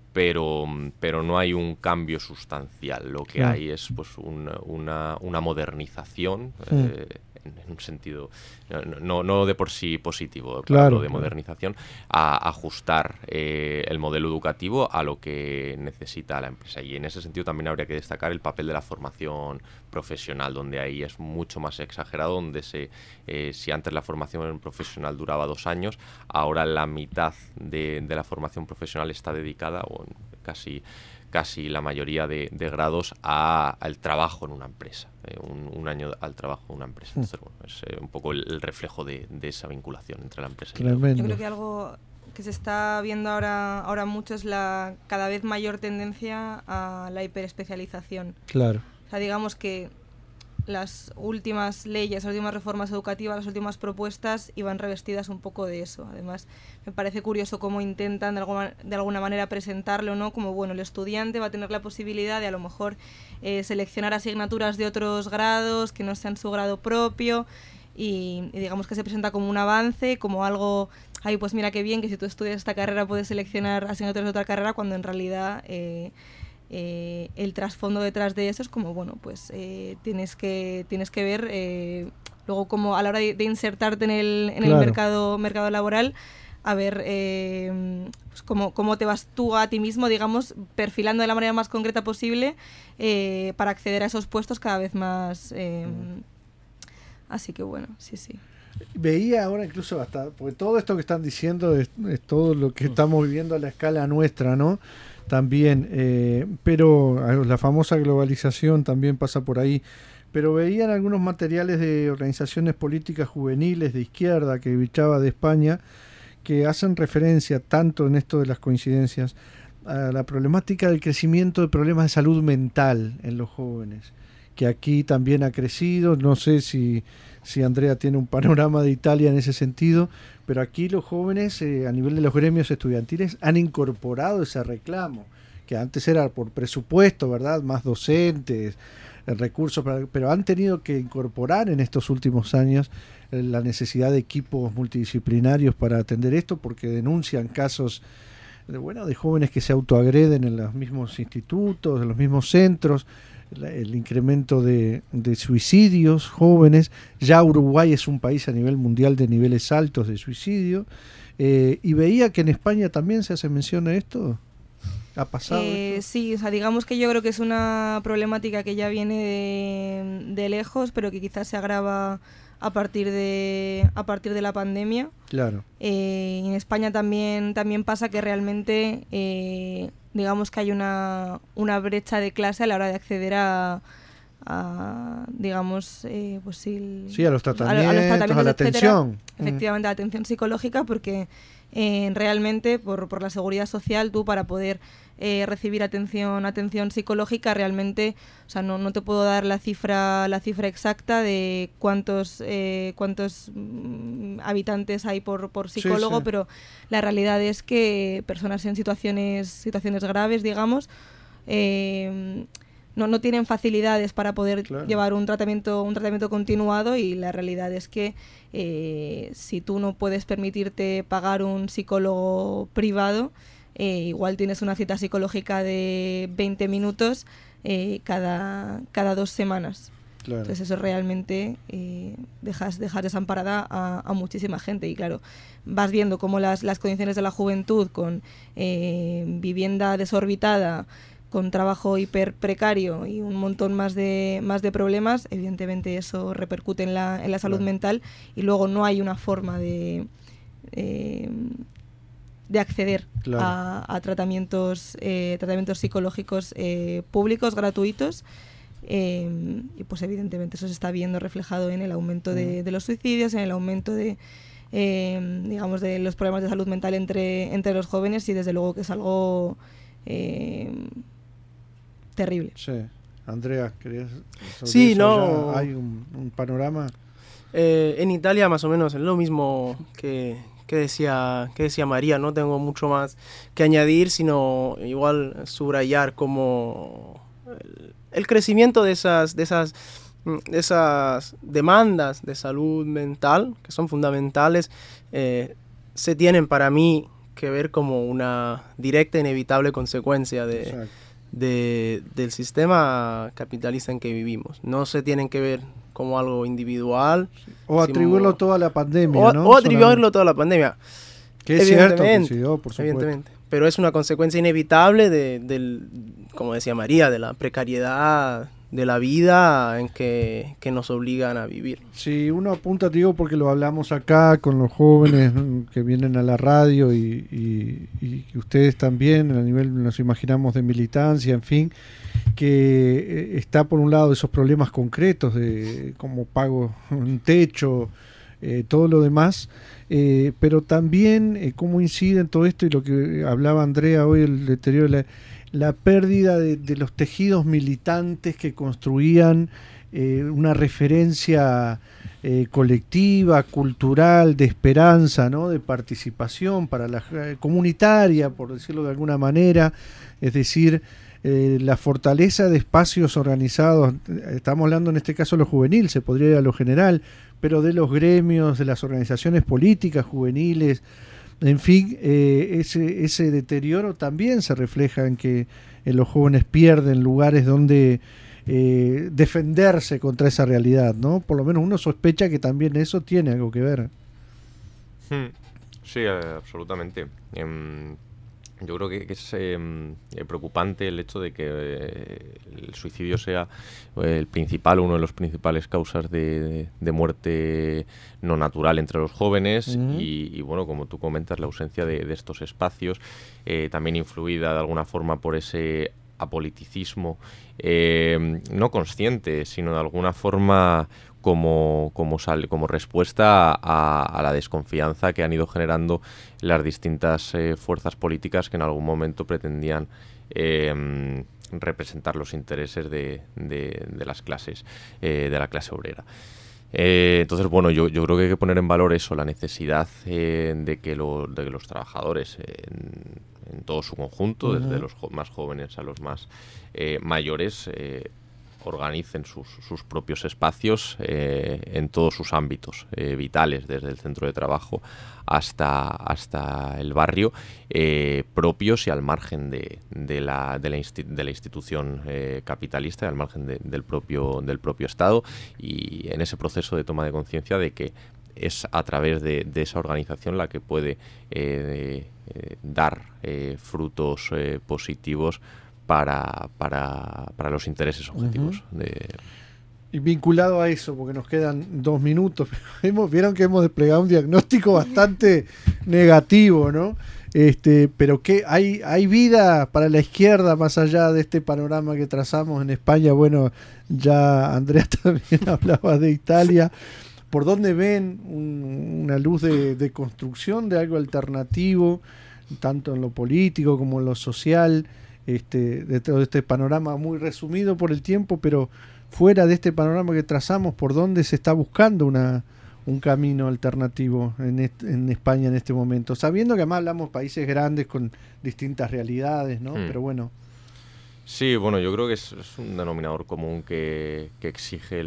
E: pero no hay un cambio sustancial. Lo que hay es pues una modernización, en un sentido no de por sí positivo, claro, de modernización, a ajustar el modelo educativo a lo que necesita la empresa. Y en ese sentido también habría que destacar el papel de la formación profesional, donde ahí es mucho más exagerado, donde si antes la formación profesional duraba 2 años, ahora la mitad de la formación profesional está dedicada, o casi la mayoría de grados, al trabajo en una empresa, un año al trabajo en una empresa. Entonces, bueno, es un poco el reflejo de esa vinculación entre la empresa y
C: yo creo que algo que se está viendo ahora mucho es la cada vez mayor tendencia a la hiperespecialización.
B: Claro.
C: O sea, digamos que las últimas leyes, las últimas reformas educativas, las últimas propuestas iban revestidas un poco de eso. Además, me parece curioso cómo intentan de alguna manera presentarlo, ¿no? Como, bueno, el estudiante va a tener la posibilidad de a lo mejor seleccionar asignaturas de otros grados que no sean su grado propio, y digamos que se presenta como un avance, como algo, ay, pues mira qué bien, que si tú estudias esta carrera puedes seleccionar asignaturas de otra carrera, cuando en realidad el trasfondo detrás de eso es como, bueno, pues tienes que ver luego como a la hora de insertarte en el mercado laboral, a ver pues cómo te vas tú a ti mismo, digamos, perfilando de la manera más concreta posible para acceder a esos puestos cada vez más. Así que bueno, sí.
B: Veía ahora incluso hasta, porque todo esto que están diciendo es todo lo que estamos viviendo a la escala nuestra, ¿no? También, pero la famosa globalización también pasa por ahí. Pero veían algunos materiales de organizaciones políticas juveniles de izquierda que bichaba de España, que hacen referencia tanto en esto de las coincidencias a la problemática del crecimiento de problemas de salud mental en los jóvenes, que aquí también ha crecido. No sé si Andrea tiene un panorama de Italia en ese sentido, pero aquí los jóvenes a nivel de los gremios estudiantiles han incorporado ese reclamo, que antes era por presupuesto, ¿verdad? Más docentes, recursos, pero han tenido que incorporar en estos últimos años la necesidad de equipos multidisciplinarios para atender esto, porque denuncian casos de jóvenes que se autoagreden en los mismos institutos, en los mismos centros, el incremento de suicidios jóvenes. Ya Uruguay es un país a nivel mundial de niveles altos de suicidio, y veía que en España también se hace mención a esto. ¿Ha pasado esto?
C: Sí, o sea, digamos que yo creo que es una problemática que ya viene de lejos, pero que quizás se agrava a partir de la pandemia.
B: Claro.
C: En España también pasa que realmente digamos que hay una brecha de clase a la hora de acceder a digamos pues sí,
B: a los tratamientos, a la atención.
C: Efectivamente, a la atención psicológica, porque realmente por la seguridad social, tú para poder recibir atención psicológica, realmente, o sea, no te puedo dar la cifra exacta de cuántos habitantes hay por psicólogo, sí. Pero la realidad es que personas en situaciones graves, digamos, no tienen facilidades para poder llevar un tratamiento continuado, y la realidad es que si tú no puedes permitirte pagar un psicólogo privado, igual tienes una cita psicológica de 20 minutos cada 2 semanas. Claro. Entonces eso realmente dejas desamparada a muchísima gente, y claro, vas viendo cómo las condiciones de la juventud, con vivienda desorbitada, con trabajo hiper precario y un montón más de problemas, evidentemente eso repercute en la salud mental, y luego no hay una forma de acceder a tratamientos psicológicos públicos, gratuitos, y pues evidentemente eso se está viendo reflejado en el aumento de los suicidios, en el aumento de digamos de los problemas de salud mental entre los jóvenes, y desde luego que es algo terrible.
B: Sí. Andrea, ¿querías
D: sí,
B: no hay un panorama?
D: En Italia más o menos es lo mismo que decía María. No tengo mucho más que añadir, sino igual subrayar como el crecimiento de esas demandas de salud mental, que son fundamentales, se tienen para mí que ver como una directa e inevitable consecuencia del sistema capitalista en que vivimos. No se tienen que ver como algo individual.
B: O atribuirlo todo a la pandemia, ¿no?
D: O atribuirlo todo a la pandemia.
B: Que es cierto que sí, por supuesto.
D: Evidentemente. Pero es una consecuencia inevitable como decía María, de la precariedad de la vida en que nos obligan a vivir.
B: Sí, uno apunta, te digo, porque lo hablamos acá con los jóvenes que vienen a la radio y ustedes también, a nivel, nos imaginamos, de militancia, en fin, que está por un lado esos problemas concretos de cómo pago un techo, todo lo demás, pero también cómo incide en todo esto y lo que hablaba Andrea hoy, el deterioro de la pérdida de los tejidos militantes que construían una referencia colectiva, cultural, de esperanza, ¿no? De participación para la comunitaria, por decirlo de alguna manera, es decir, la fortaleza de espacios organizados. Estamos hablando en este caso de lo juvenil, se podría ir a lo general, pero de los gremios, de las organizaciones políticas juveniles. En fin, ese deterioro también se refleja en que los jóvenes pierden lugares donde defenderse contra esa realidad, ¿no? Por lo menos uno sospecha que también eso tiene algo que ver.
E: Sí, absolutamente. Yo creo que es preocupante el hecho de que el suicidio sea el principal, uno de los principales causas de muerte no natural entre los jóvenes. Y bueno, como tú comentas, la ausencia de estos espacios, también influida de alguna forma por ese apoliticismo no consciente, sino de alguna forma como respuesta a la desconfianza que han ido generando las distintas fuerzas políticas que en algún momento pretendían representar los intereses de las clases, de la clase obrera. Entonces, bueno, yo creo que hay que poner en valor eso, la necesidad de que los trabajadores en todo su conjunto, desde los más jóvenes a los más mayores, organicen sus propios espacios en todos sus ámbitos vitales, desde el centro de trabajo hasta el barrio, propios y al margen de la institución capitalista, al margen del propio Estado, y en ese proceso de toma de conciencia de que es a través de esa organización la que puede dar frutos positivos para los intereses objetivos.
B: Y vinculado a eso, porque nos quedan 2 minutos, vieron que hemos desplegado un diagnóstico bastante negativo, ¿no? Pero que hay vida para la izquierda más allá de este panorama que trazamos en España. Bueno, ya Andrea también hablaba de Italia. ¿Por dónde ven una luz de construcción de algo alternativo, tanto en lo político como en lo social? De todo este panorama muy resumido por el tiempo, pero fuera de este panorama que trazamos, ¿por dónde se está buscando un camino alternativo en España en este momento? Sabiendo que además hablamos de países grandes con distintas realidades, ¿no? Pero bueno.
E: Sí, bueno, yo creo que es un denominador común que exige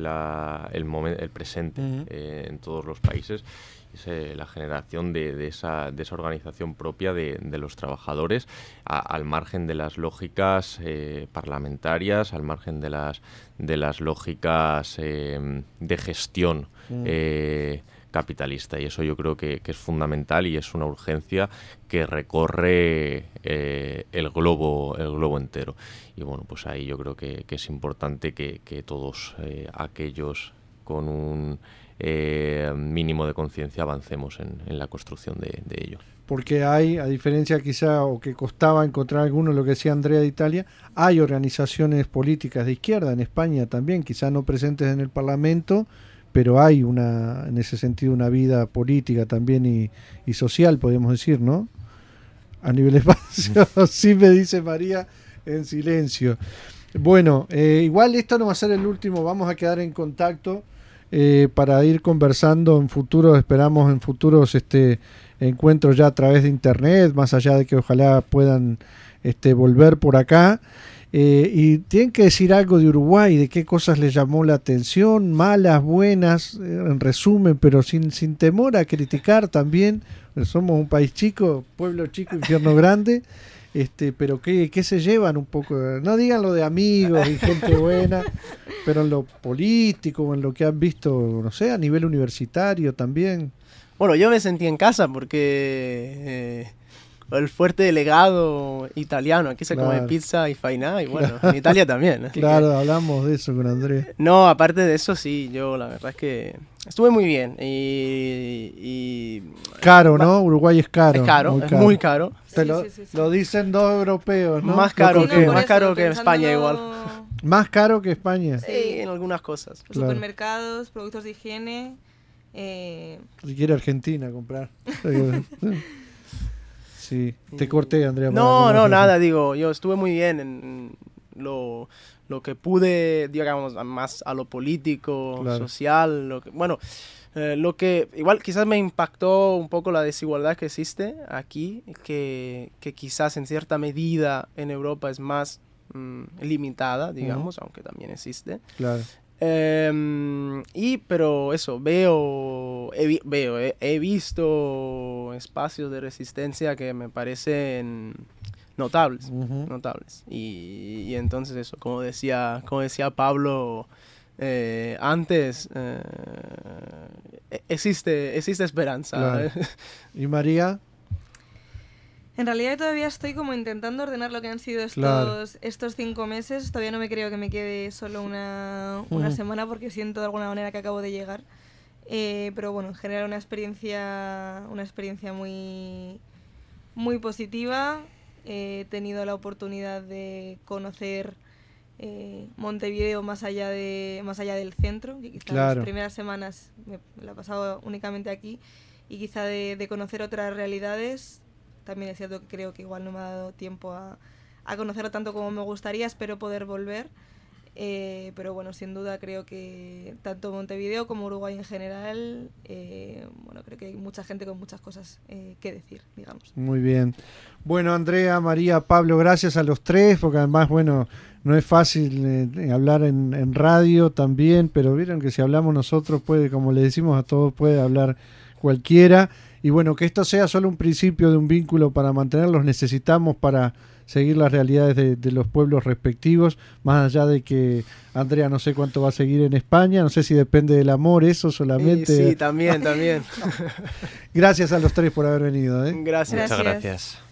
E: el presente en todos los países. Es la generación de esa organización propia de los trabajadores, al margen de las lógicas parlamentarias, al margen de las lógicas de gestión capitalista, y eso yo creo que es fundamental y es una urgencia que recorre el globo entero. Y bueno, pues ahí yo creo que es importante que todos aquellos con un mínimo de conciencia avancemos en la construcción de ello.
B: Porque hay, a diferencia quizá, o que costaba encontrar alguno, lo que decía Andrea de Italia, hay organizaciones políticas de izquierda en España también, quizá no presentes en el Parlamento, pero hay en ese sentido una vida política también y social, podemos decir, ¿no? A nivel espacio, sí me dice María en silencio. Bueno, igual esto no va a ser el último, vamos a quedar en contacto para ir conversando en futuros, esperamos en futuros encuentros ya a través de internet, más allá de que ojalá puedan volver por acá. Y tienen que decir algo de Uruguay, de qué cosas les llamó la atención, malas, buenas, en resumen, pero sin temor a criticar también. Somos un país chico, pueblo chico, infierno grande. Pero ¿qué se llevan un poco? No digan lo de amigos y gente buena, pero en lo político, en lo que han visto, no sé, a nivel universitario también.
D: Bueno, yo me sentí en casa porque el fuerte delegado italiano, aquí se come pizza y fainá, y bueno, en Italia también.
B: Claro, hablamos de eso con Andrés.
D: No, aparte de eso, sí, yo la verdad es que estuve muy bien. Y
B: caro, ¿no? Uruguay es caro.
D: Es caro, es muy caro.
B: Lo dicen dos europeos, ¿no?
D: Más caro que España igual.
B: Más caro que España.
D: Sí, en algunas cosas.
C: Claro. Supermercados, productos de higiene.
B: Si quiere Argentina comprar. Sí, te corté, Andrea.
D: No, nada, digo, yo estuve muy bien en lo que pude, digamos, más a lo político, claro, social, lo que igual quizás me impactó un poco la desigualdad que existe aquí, que quizás en cierta medida en Europa es más limitada, digamos, aunque también existe.
B: Claro.
D: Pero eso, he visto espacios de resistencia que me parecen notables. Y entonces eso, como decía Pablo antes, existe esperanza.
B: Claro. ¿Y María?
C: En realidad todavía estoy como intentando ordenar lo que han sido estos 5 meses. Todavía no me creo que me quede solo una semana, porque siento de alguna manera que acabo de llegar. Pero bueno, en general una experiencia muy, muy positiva. He tenido la oportunidad de conocer Montevideo más allá del centro, que quizás las primeras semanas me la he pasado únicamente aquí, y quizá de conocer otras realidades. También es cierto que creo que igual no me ha dado tiempo a conocerlo tanto como me gustaría, espero poder volver. Pero bueno, sin duda creo que tanto Montevideo como Uruguay en general, creo que hay mucha gente con muchas cosas que decir, digamos.
B: Muy bien. Bueno, Andrea, María, Pablo, gracias a los tres, porque además, bueno, no es fácil hablar en radio también, pero vieron que si hablamos nosotros puede, como le decimos a todos, puede hablar cualquiera. Y bueno, que esto sea solo un principio de un vínculo para mantenerlos, necesitamos para seguir las realidades de los pueblos respectivos, más allá de que Andrea no sé cuánto va a seguir en España, no sé si depende del amor eso solamente.
D: Sí, también.
B: Gracias a los tres por haber venido.
D: Gracias.
E: Muchas gracias.